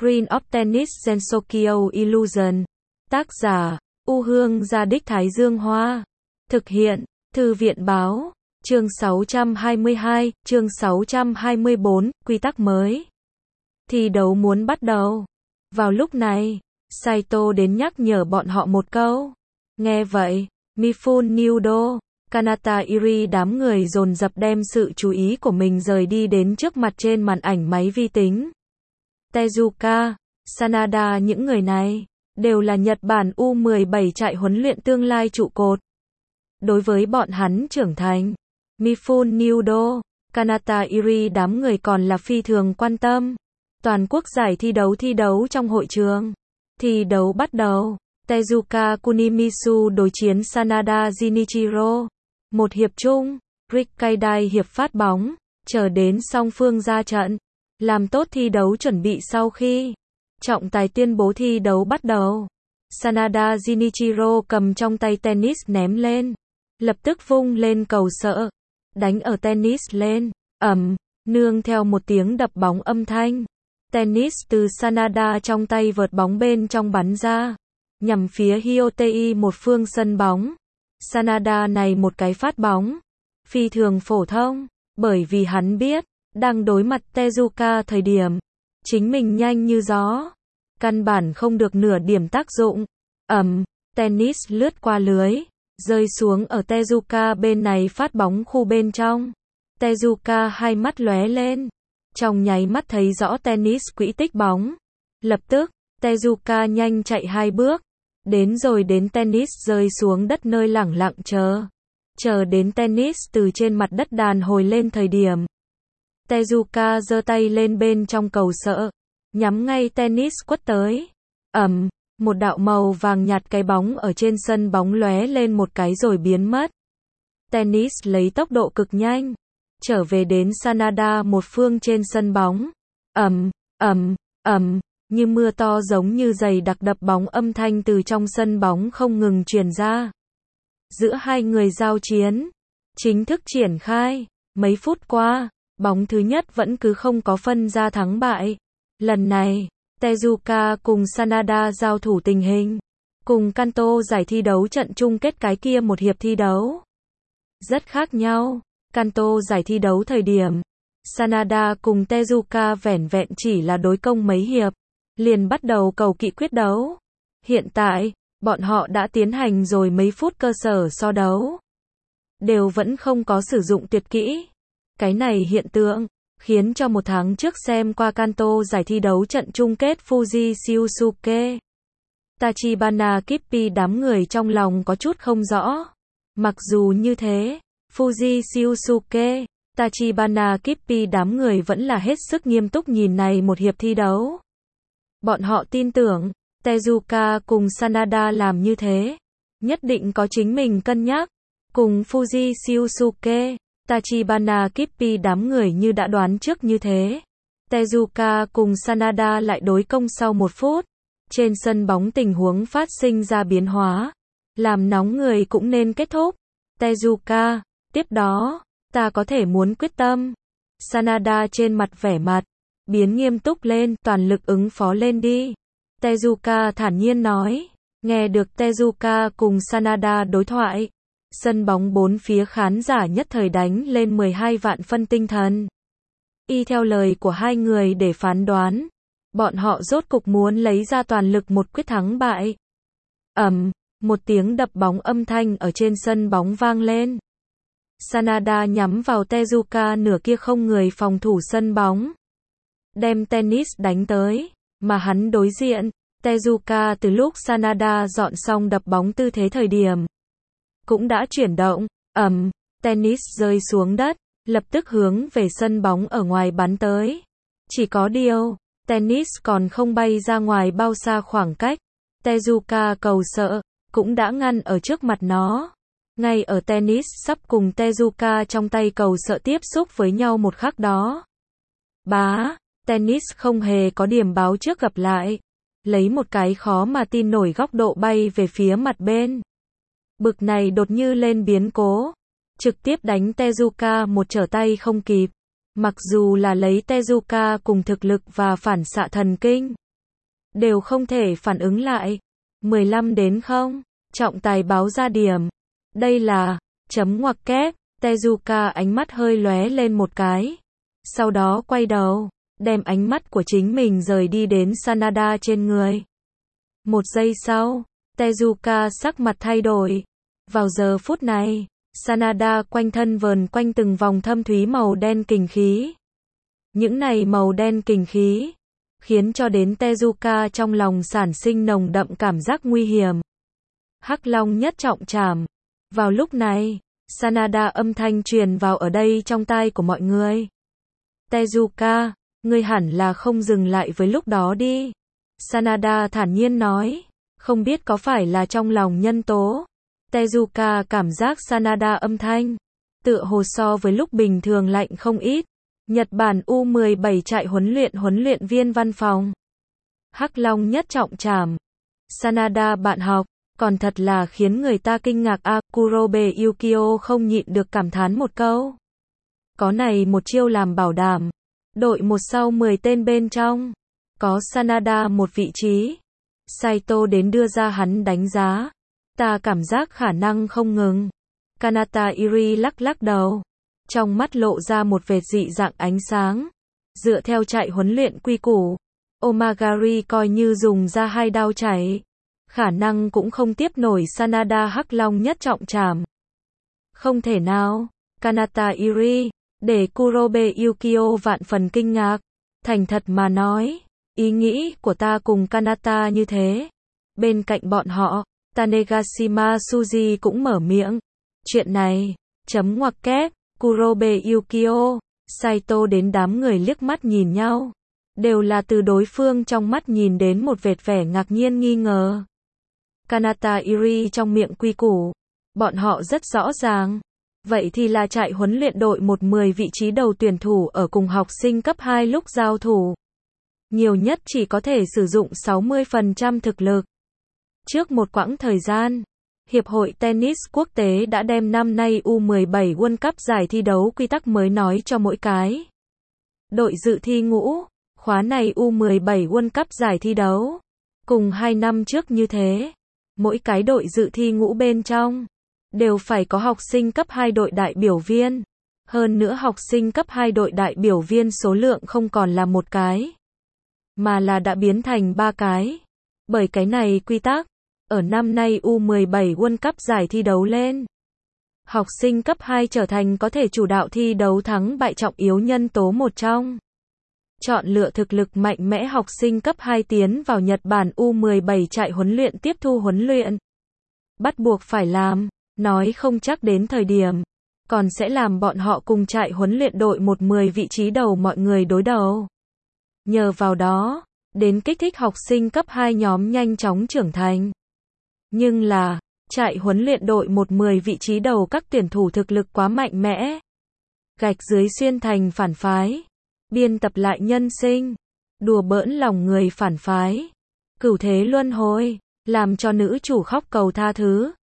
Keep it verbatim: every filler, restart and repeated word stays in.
Green of Tennis Gensokyo Illusion. Tác giả, U Hương Gia Đích Thái Dương Hoa. Thực hiện, Thư viện Báo. Chương sáu trăm hai mươi hai, chương sáu trăm hai mươi bốn, quy tắc mới. Thi đấu muốn bắt đầu. Vào lúc này, Saito đến nhắc nhở bọn họ một câu. Nghe vậy, Mifune Nudo, Kanata Iri đám người dồn dập đem sự chú ý của mình rời đi đến trước mặt trên màn ảnh máy vi tính. Tezuka, Sanada những người này, đều là Nhật Bản U mười bảy trại huấn luyện tương lai trụ cột. Đối với bọn hắn trưởng thành, Mifune Nudo, Kanata Iri đám người còn là phi thường quan tâm. Toàn quốc giải thi đấu thi đấu trong hội trường. Thi đấu bắt đầu. Tezuka Kunimitsu đối chiến Sanada Jinichiro. Một hiệp chung, Rikkaidai hiệp phát bóng, chờ đến song phương ra trận. Làm tốt thi đấu chuẩn bị sau khi trọng tài tuyên bố thi đấu bắt đầu. Sanada Jinichiro cầm trong tay tennis ném lên. Lập tức vung lên cầu sợ. Đánh ở tennis lên. Ầm, nương theo một tiếng đập bóng âm thanh. Tennis từ Sanada trong tay vợt bóng bên trong bắn ra. Nhằm phía Hyotei một phương sân bóng. Sanada này một cái phát bóng. Phi thường phổ thông. Bởi vì hắn biết, đang đối mặt Tezuka thời điểm. Chính mình nhanh như gió. Căn bản không được nửa điểm tác dụng. Ầm, tennis lướt qua lưới. Rơi xuống ở Tezuka bên này phát bóng khu bên trong. Tezuka hai mắt lóe lên. Trong nháy mắt thấy rõ tennis quỹ tích bóng. Lập tức, Tezuka nhanh chạy hai bước. Đến rồi đến tennis rơi xuống đất nơi lẳng lặng chờ. Chờ đến tennis từ trên mặt đất đàn hồi lên thời điểm. Tezuka giơ tay lên bên trong cầu sợ. Nhắm ngay tennis quất tới. Ầm, một đạo màu vàng nhạt cái bóng ở trên sân bóng lóe lên một cái rồi biến mất. Tennis lấy tốc độ cực nhanh. Trở về đến Sanada một phương trên sân bóng. Ầm, ầm, ầm, như mưa to giống như giày đặc đập bóng âm thanh từ trong sân bóng không ngừng truyền ra. Giữa hai người giao chiến, chính thức triển khai, mấy phút qua, bóng thứ nhất vẫn cứ không có phân ra thắng bại. Lần này, Tezuka cùng Sanada giao thủ tình hình, cùng Kanto giải thi đấu trận chung kết cái kia một hiệp thi đấu. Rất khác nhau. Kanto giải thi đấu thời điểm, Sanada cùng Tezuka vẻn vẹn chỉ là đối công mấy hiệp, liền bắt đầu cầu kỵ quyết đấu. Hiện tại, bọn họ đã tiến hành rồi mấy phút cơ sở so đấu. Đều vẫn không có sử dụng tuyệt kỹ. Cái này hiện tượng, khiến cho một tháng trước xem qua Kanto giải thi đấu trận chung kết Fuji Shiosuke. Tachibana Kippi đám người trong lòng có chút không rõ. Mặc dù như thế, Fuji Shiosuke, Tachibana Kippi đám người vẫn là hết sức nghiêm túc nhìn này một hiệp thi đấu. Bọn họ tin tưởng, Tezuka cùng Sanada làm như thế, nhất định có chính mình cân nhắc. Cùng Fuji Shiosuke, Tachibana Kippi đám người như đã đoán trước như thế. Tezuka cùng Sanada lại đối công sau một phút. Trên sân bóng tình huống phát sinh ra biến hóa. Làm nóng người cũng nên kết thúc. Tezuka, tiếp đó, ta có thể muốn quyết tâm. Sanada trên mặt vẻ mặt, biến nghiêm túc lên, toàn lực ứng phó lên đi. Tezuka thản nhiên nói. Nghe được Tezuka cùng Sanada đối thoại. Sân bóng bốn phía khán giả nhất thời đánh lên mười hai vạn phân tinh thần. Y theo lời của hai người để phán đoán. Bọn họ rốt cục muốn lấy ra toàn lực một quyết thắng bại. Ầm, một tiếng đập bóng âm thanh ở trên sân bóng vang lên. Sanada nhắm vào Tezuka nửa kia không người phòng thủ sân bóng. Đem tennis đánh tới, mà hắn đối diện, Tezuka từ lúc Sanada dọn xong đập bóng tư thế thời điểm. Cũng đã chuyển động, ầm, tennis rơi xuống đất, lập tức hướng về sân bóng ở ngoài bắn tới. Chỉ có điều, tennis còn không bay ra ngoài bao xa khoảng cách. Tezuka cầu sợ, cũng đã ngăn ở trước mặt nó. Ngay ở tennis sắp cùng Tezuka trong tay cầu sợ tiếp xúc với nhau một khắc đó. Bá, tennis không hề có điểm báo trước gặp lại. Lấy một cái khó mà tin nổi góc độ bay về phía mặt bên. Bực này đột như lên biến cố. Trực tiếp đánh Tezuka một trở tay không kịp. Mặc dù là lấy Tezuka cùng thực lực và phản xạ thần kinh, đều không thể phản ứng lại. mười lăm đến không, trọng tài báo ra điểm. Đây là, chấm ngoặc kép, Tezuka ánh mắt hơi lóe lên một cái. Sau đó quay đầu, đem ánh mắt của chính mình rời đi đến Sanada trên người. Một giây sau, Tezuka sắc mặt thay đổi. Vào giờ phút này, Sanada quanh thân vờn quanh từng vòng thâm thúy màu đen kình khí. Những này màu đen kình khí, khiến cho đến Tezuka trong lòng sản sinh nồng đậm cảm giác nguy hiểm. Hắc Long nhất trọng trảm. Vào lúc này, Sanada âm thanh truyền vào ở đây trong tai của mọi người. Tezuka, ngươi hẳn là không dừng lại với lúc đó đi. Sanada thản nhiên nói, không biết có phải là trong lòng nhân tố. Tezuka cảm giác Sanada âm thanh, tựa hồ so với lúc bình thường lạnh không ít. Nhật Bản U mười bảy trại huấn luyện huấn luyện viên văn phòng. Hắc Long nhất trọng trảm. Sanada bạn học, còn thật là khiến người ta kinh ngạc a. Kurobe Yukio không nhịn được cảm thán một câu. Có này một chiêu làm bảo đảm. Đội một sau mười tên bên trong. Có Sanada một vị trí. Saito đến đưa ra hắn đánh giá. Ta cảm giác khả năng không ngừng. Kanata Iri lắc lắc đầu. Trong mắt lộ ra một vệt dị dạng ánh sáng. Dựa theo trại huấn luyện quy củ, Omagari coi như dùng ra hai đao chảy. Khả năng cũng không tiếp nổi Sanada Hắc Long nhất trọng trảm. Không thể nào. Kanata Iri, để Kurobe Yukio vạn phần kinh ngạc. Thành thật mà nói, ý nghĩ của ta cùng Kanata như thế. Bên cạnh bọn họ, Tanegashima Suji cũng mở miệng. Chuyện này, chấm ngoặc kép, Kurobe Yukio, Saito đến đám người liếc mắt nhìn nhau. Đều là từ đối phương trong mắt nhìn đến một vệt vẻ ngạc nhiên nghi ngờ. Kanata Iri trong miệng quy củ. Bọn họ rất rõ ràng. Vậy thì là trại huấn luyện đội một mười vị trí đầu tuyển thủ ở cùng học sinh cấp hai lúc giao thủ. Nhiều nhất chỉ có thể sử dụng sáu mươi phần trăm thực lực. Trước một quãng thời gian, Hiệp hội Tennis Quốc tế đã đem năm nay U mười bảy World Cup giải thi đấu quy tắc mới nói cho mỗi cái đội dự thi ngũ. Khóa này U mười bảy World Cup giải thi đấu. Cùng hai năm trước như thế, mỗi cái đội dự thi ngũ bên trong đều phải có học sinh cấp hai đội đại biểu viên. Hơn nữa học sinh cấp hai đội đại biểu viên số lượng không còn là một cái, mà là đã biến thành ba cái. Bởi cái này quy tắc, ở năm nay U mười bảy World Cup giải thi đấu lên, học sinh cấp hai trở thành có thể chủ đạo thi đấu thắng bại trọng yếu nhân tố một trong. Chọn lựa thực lực mạnh mẽ học sinh cấp hai tiến vào Nhật Bản U mười bảy trại huấn luyện tiếp thu huấn luyện. Bắt buộc phải làm, nói không chắc đến thời điểm, còn sẽ làm bọn họ cùng trại huấn luyện đội một mười vị trí đầu mọi người đối đầu. Nhờ vào đó, đến kích thích học sinh cấp hai nhóm nhanh chóng trưởng thành. Nhưng là, trại huấn luyện đội một mười vị trí đầu các tuyển thủ thực lực quá mạnh mẽ. Gạch dưới xuyên thành phản phái. Biên tập lại nhân sinh. Đùa bỡn lòng người phản phái. Cửu thế luân hồi. Làm cho nữ chủ khóc cầu tha thứ.